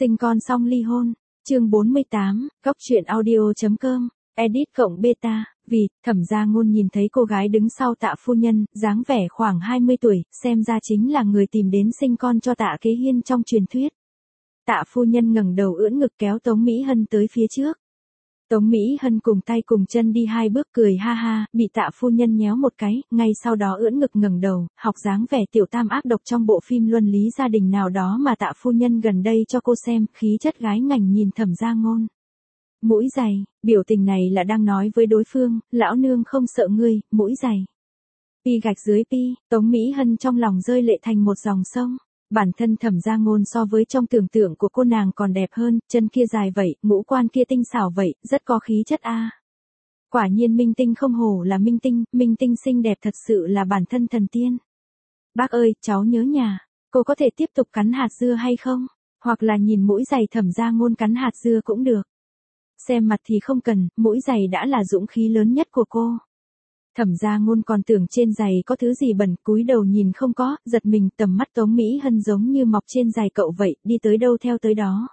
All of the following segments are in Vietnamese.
Sinh con xong ly hôn. Chương 48, Góc truyện audio.com, edit cộng beta. Vì Thẩm Gia Ngôn nhìn thấy cô gái đứng sau Tạ phu nhân, dáng vẻ khoảng 20 tuổi, xem ra chính là người tìm đến sinh con cho Tạ Kế Hiên trong truyền thuyết. Tạ phu nhân ngẩng đầu ưỡn ngực kéo Tống Mỹ Hân tới phía trước. Tống Mỹ Hân cùng tay cùng chân đi 2 bước cười ha ha, bị Tạ phu nhân nhéo một cái, ngay sau đó ưỡn ngực ngẩng đầu, học dáng vẻ tiểu tam ác độc trong bộ phim luân lý gia đình nào đó mà Tạ phu nhân gần đây cho cô xem, khí chất gái ngành nhìn Thẩm Gia Ngôn. Mũi dày, biểu tình này là đang nói với đối phương, lão nương không sợ ngươi, mũi dày. Pi gạch dưới pi, Tống Mỹ Hân trong lòng rơi lệ thành một dòng sông. Bản thân Thẩm Gia Ngôn so với trong tưởng tượng của cô nàng còn đẹp hơn, chân kia dài vậy, ngũ quan kia tinh xảo vậy, rất có khí chất a. Quả nhiên minh tinh không hổ là minh tinh xinh đẹp thật sự là bản thân thần tiên. Bác ơi, cháu nhớ nhà, cô có thể tiếp tục cắn hạt dưa hay không? Hoặc là nhìn mũi giày Thẩm Gia Ngôn cắn hạt dưa cũng được. Xem mặt thì không cần, mũi giày đã là dũng khí lớn nhất của cô. Thẩm Gia Ngôn còn tưởng trên giày có thứ gì bẩn, cúi đầu nhìn không có, giật mình, tầm mắt Tống Mỹ Hân giống như mọc trên giày cậu vậy, đi tới đâu theo tới đó.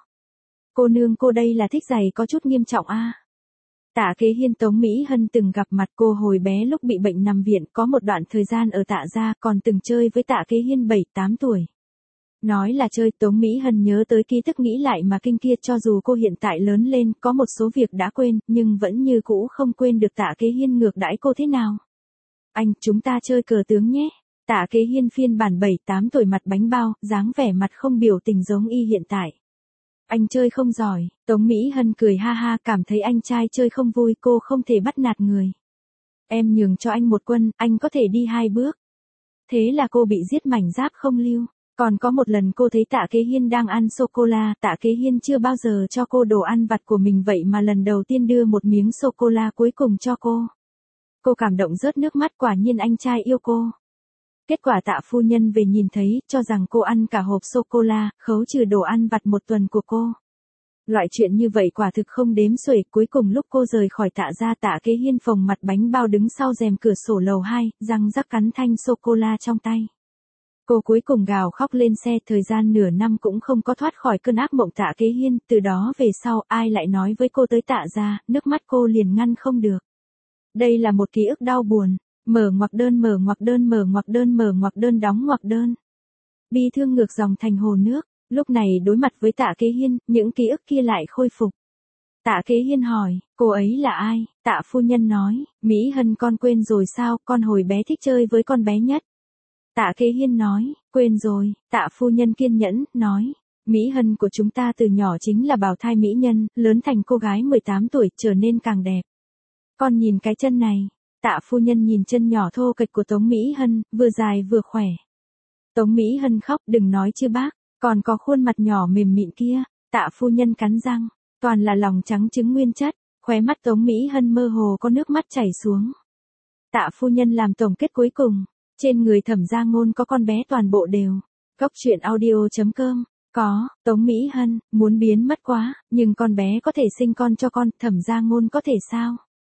Cô nương cô đây là thích giày có chút nghiêm trọng a. Tạ Kế Hiên Tống Mỹ Hân từng gặp mặt cô hồi bé lúc bị bệnh nằm viện, có một đoạn thời gian ở Tạ gia, còn từng chơi với Tạ Kế Hiên 7-8 tuổi. Nói là chơi, Tống Mỹ Hân nhớ tới ký tức nghĩ lại mà kinh kia, cho dù cô hiện tại lớn lên, có một số việc đã quên, nhưng vẫn như cũ không quên được Tạ Kế Hiên ngược đãi cô thế nào. Anh, chúng ta chơi cờ tướng nhé. Tạ Kế Hiên phiên bản 7-8 tuổi mặt bánh bao, dáng vẻ mặt không biểu tình giống y hiện tại. Anh chơi không giỏi, Tống Mỹ Hân cười ha ha, cảm thấy anh trai chơi không vui, cô không thể bắt nạt người. Em nhường cho anh một quân, anh có thể đi 2 bước. Thế là cô bị giết mảnh giáp không lưu. Còn có một lần cô thấy Tạ Kế Hiên đang ăn sô-cô-la, Tạ Kế Hiên chưa bao giờ cho cô đồ ăn vặt của mình vậy mà lần đầu tiên đưa một miếng sô-cô-la cuối cùng cho cô. Cô cảm động rớt nước mắt, quả nhiên anh trai yêu cô. Kết quả Tạ phu nhân về nhìn thấy, cho rằng cô ăn cả hộp sô-cô-la, khấu trừ đồ ăn vặt một tuần của cô. Loại chuyện như vậy quả thực không đếm xuể, cuối cùng lúc cô rời khỏi Tạ gia, Tạ Kế Hiên phồng mặt bánh bao đứng sau rèm cửa sổ lầu 2, răng rắc cắn thanh sô-cô-la trong tay. Cô cuối cùng gào khóc lên xe, thời gian nửa năm cũng không có thoát khỏi cơn ác mộng Tạ Kế Hiên, từ đó về sau ai lại nói với cô tới Tạ gia, nước mắt cô liền ngăn không được. Đây là một ký ức đau buồn, mở ngoặc đơn đóng ngoặc đơn. Bi thương ngược dòng thành hồ nước, lúc này đối mặt với Tạ Kế Hiên, những ký ức kia lại khôi phục. Tạ Kế Hiên hỏi, cô ấy là ai? Tạ phu nhân nói, Mỹ Hân con quên rồi sao, con hồi bé thích chơi với con bé nhất. Tạ Kế Hiên nói, quên rồi. Tạ phu nhân kiên nhẫn, nói, Mỹ Hân của chúng ta từ nhỏ chính là bào thai mỹ nhân, lớn thành cô gái 18 tuổi, trở nên càng đẹp. Con nhìn cái chân này. Tạ phu nhân nhìn chân nhỏ thô kệch của Tống Mỹ Hân, vừa dài vừa khỏe. Tống Mỹ Hân khóc, đừng nói chứ bác, còn có khuôn mặt nhỏ mềm mịn kia. Tạ phu nhân cắn răng, toàn là lòng trắng trứng nguyên chất, khóe mắt Tống Mỹ Hân mơ hồ có nước mắt chảy xuống. Tạ phu nhân làm tổng kết cuối cùng. Trên người Thẩm Gia Ngôn có con bé toàn bộ đều. Góc truyện audio.com, có, Tống Mỹ Hân, muốn biến mất quá, nhưng con bé có thể sinh con cho con, Thẩm Gia Ngôn có thể sao?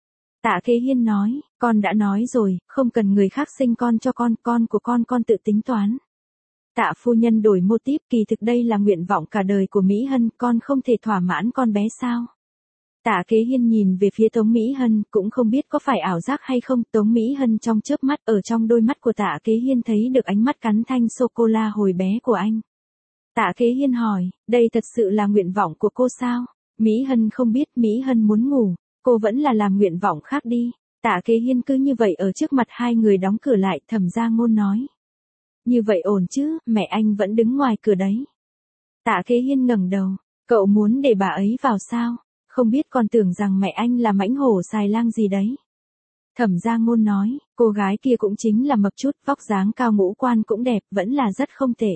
Tạ Kế Hiên nói, con đã nói rồi, không cần người khác sinh con cho con của con tự tính toán. Tạ phu nhân đổi mô típ, kỳ thực đây là nguyện vọng cả đời của Mỹ Hân, con không thể thỏa mãn con bé sao? Tạ Kế Hiên nhìn về phía Tống Mỹ Hân, cũng không biết có phải ảo giác hay không, Tống Mỹ Hân trong chớp mắt, ở trong đôi mắt của Tạ Kế Hiên thấy được ánh mắt cắn thanh sô-cô-la hồi bé của anh. Tạ Kế Hiên hỏi, đây thật sự là nguyện vọng của cô sao? Mỹ Hân không biết, Mỹ Hân muốn ngủ, cô vẫn là làm nguyện vọng khác đi. Tạ Kế Hiên cứ như vậy ở trước mặt hai người đóng cửa lại, Thẩm Gia Ngôn nói. Như vậy ổn chứ, mẹ anh vẫn đứng ngoài cửa đấy. Tạ Kế Hiên ngẩng đầu, cậu muốn để bà ấy vào sao? Không biết, còn tưởng rằng mẹ anh là mãnh hổ xài lang gì đấy. Thẩm Gia Ngôn nói, cô gái kia cũng chính là mập chút, vóc dáng cao, ngũ quan cũng đẹp, vẫn là rất không tệ.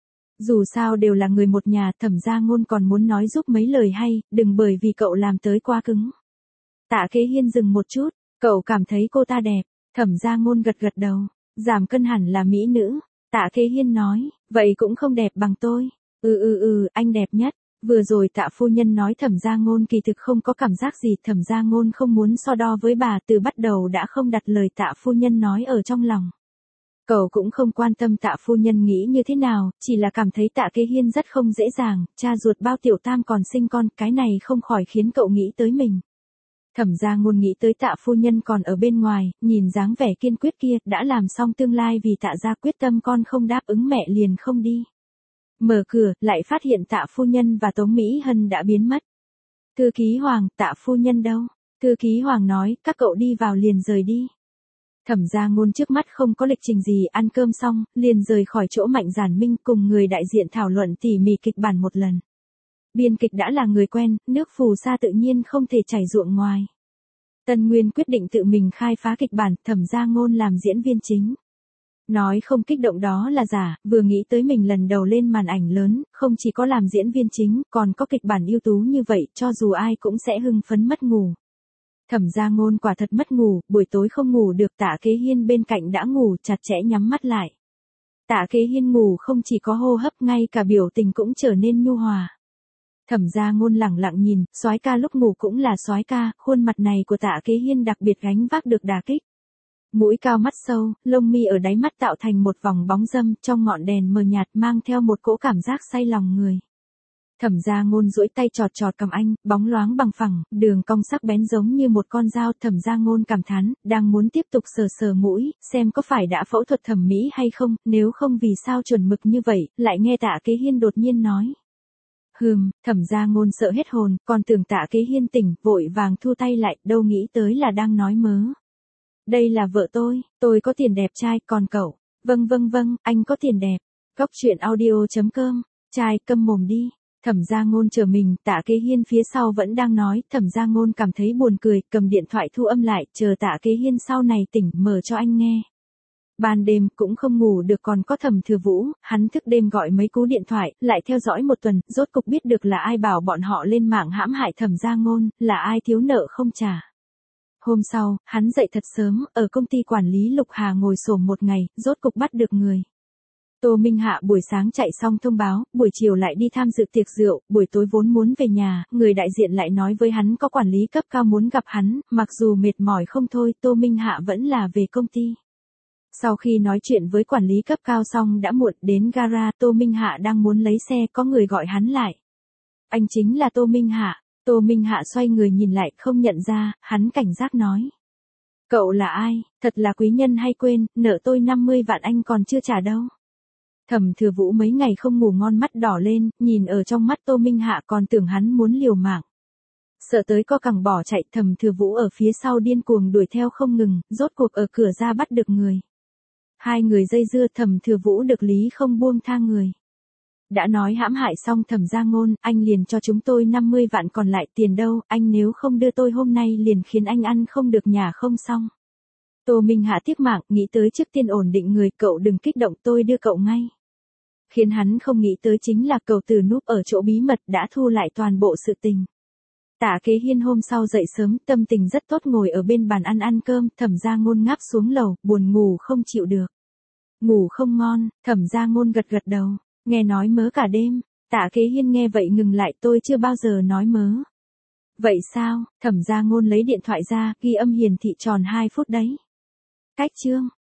Dù sao đều là người một nhà, Thẩm Gia Ngôn còn muốn nói giúp mấy lời hay, đừng bởi vì cậu làm tới quá cứng. Tạ Kế Hiên dừng một chút, cậu cảm thấy cô ta đẹp. Thẩm Gia Ngôn gật gật đầu, giảm cân hẳn là mỹ nữ. Tạ Kế Hiên nói, vậy cũng không đẹp bằng tôi. Anh đẹp nhất. Vừa rồi Tạ phu nhân nói Thẩm Gia Ngôn kỳ thực không có cảm giác gì, Thẩm Gia Ngôn không muốn so đo với bà, từ bắt đầu đã không đặt lời Tạ phu nhân nói ở trong lòng. Cậu cũng không quan tâm Tạ phu nhân nghĩ như thế nào, chỉ là cảm thấy Tạ Kế Hiên rất không dễ dàng, cha ruột bao tiểu tam còn sinh con, cái này không khỏi khiến cậu nghĩ tới mình. Thẩm Gia Ngôn nghĩ tới Tạ phu nhân còn ở bên ngoài, nhìn dáng vẻ kiên quyết kia, đã làm xong tương lai vì Tạ gia, quyết tâm con không đáp ứng mẹ liền không đi. Mở cửa, lại phát hiện Tạ phu nhân và Tống Mỹ Hân đã biến mất. Thư ký Hoàng, Tạ phu nhân đâu? Thư ký Hoàng nói, các cậu đi vào liền rời đi. Thẩm Gia Ngôn trước mắt không có lịch trình gì, ăn cơm xong, liền rời khỏi chỗ Mạnh Giản Minh cùng người đại diện thảo luận tỉ mỉ kịch bản một lần. Biên kịch đã là người quen, nước phù sa tự nhiên không thể chảy ruộng ngoài. Tân Nguyên quyết định tự mình khai phá kịch bản, Thẩm Gia Ngôn làm diễn viên chính. Nói không kích động đó là giả, vừa nghĩ tới mình lần đầu lên màn ảnh lớn, không chỉ có làm diễn viên chính, còn có kịch bản ưu tú như vậy, cho dù ai cũng sẽ hưng phấn mất ngủ. Thẩm Gia Ngôn quả thật mất ngủ, buổi tối không ngủ được, Tạ Kế Hiên bên cạnh đã ngủ chặt chẽ nhắm mắt lại. Tạ Kế Hiên ngủ không chỉ có hô hấp, ngay cả biểu tình cũng trở nên nhu hòa. Thẩm Gia Ngôn lẳng lặng nhìn, soái ca lúc ngủ cũng là soái ca, khuôn mặt này của Tạ Kế Hiên đặc biệt gánh vác được đả kích. Mũi cao mắt sâu, lông mi ở đáy mắt tạo thành một vòng bóng râm, trong ngọn đèn mờ nhạt mang theo một cỗ cảm giác say lòng người. Thẩm Gia Ngôn duỗi tay chọt chọt cầm anh, bóng loáng bằng phẳng, đường cong sắc bén giống như một con dao. Thẩm Gia Ngôn cảm thán, đang muốn tiếp tục sờ sờ mũi, xem có phải đã phẫu thuật thẩm mỹ hay không, nếu không vì sao chuẩn mực như vậy, lại nghe Tạ Kế Hiên đột nhiên nói. Thẩm Gia Ngôn sợ hết hồn, còn tưởng Tạ Kế Hiên tỉnh, vội vàng thu tay lại, đâu nghĩ tới là đang nói mớ. Đây là vợ tôi có tiền đẹp trai, còn cậu? Vâng, anh có tiền đẹp. Góc truyện audio.com, trai câm mồm đi. Thẩm Gia Ngôn chờ mình, Tạ Kế Hiên phía sau vẫn đang nói, Thẩm Gia Ngôn cảm thấy buồn cười, cầm điện thoại thu âm lại, chờ Tạ Kế Hiên sau này tỉnh, mở cho anh nghe. Ban đêm cũng không ngủ được, còn có Thẩm Thừa Vũ, hắn thức đêm gọi mấy cú điện thoại, lại theo dõi một tuần, rốt cục biết được là ai bảo bọn họ lên mạng hãm hại Thẩm Gia Ngôn, là ai thiếu nợ không trả. Hôm sau, hắn dậy thật sớm, ở công ty quản lý Lục Hà ngồi xổm một ngày, rốt cục bắt được người. Tô Minh Hạ buổi sáng chạy xong thông báo, buổi chiều lại đi tham dự tiệc rượu, buổi tối vốn muốn về nhà, người đại diện lại nói với hắn có quản lý cấp cao muốn gặp hắn, mặc dù mệt mỏi không thôi, Tô Minh Hạ vẫn là về công ty. Sau khi nói chuyện với quản lý cấp cao xong đã muộn, đến gara, Tô Minh Hạ đang muốn lấy xe, có người gọi hắn lại. Anh chính là Tô Minh Hạ. Tô Minh Hạ xoay người nhìn lại, không nhận ra, hắn cảnh giác nói. Cậu là ai, thật là quý nhân hay quên, nợ tôi 50 vạn anh còn chưa trả đâu. Thẩm Thừa Vũ mấy ngày không ngủ ngon, mắt đỏ lên, nhìn ở trong mắt Tô Minh Hạ còn tưởng hắn muốn liều mạng. Sợ tới co cẳng bỏ chạy, Thẩm Thừa Vũ ở phía sau điên cuồng đuổi theo không ngừng, rốt cuộc ở cửa ra bắt được người. Hai người dây dưa, Thẩm Thừa Vũ được lý không buông tha người. Đã nói hãm hại xong Thẩm Gia Ngôn, anh liền cho chúng tôi 50 vạn, còn lại tiền đâu, anh nếu không đưa tôi hôm nay liền khiến anh ăn không được nhà không xong. Tô Minh Hạ tiếc mạng, nghĩ tới trước tiên ổn định người, cậu đừng kích động, tôi đưa cậu ngay. Khiến hắn không nghĩ tới chính là cậu từ núp ở chỗ bí mật đã thu lại toàn bộ sự tình. Tạ Kế Hiên hôm sau dậy sớm, tâm tình rất tốt, ngồi ở bên bàn ăn cơm, Thẩm Gia Ngôn ngáp xuống lầu, buồn ngủ không chịu được. Ngủ không ngon, Thẩm Gia Ngôn gật gật đầu, nghe nói mớ cả đêm. Tạ Kế Hiên nghe vậy ngừng lại, tôi chưa bao giờ nói mớ. Vậy sao? Thẩm Gia Ngôn lấy điện thoại ra, ghi âm hiển thị tròn 2 phút đấy. Cách chương.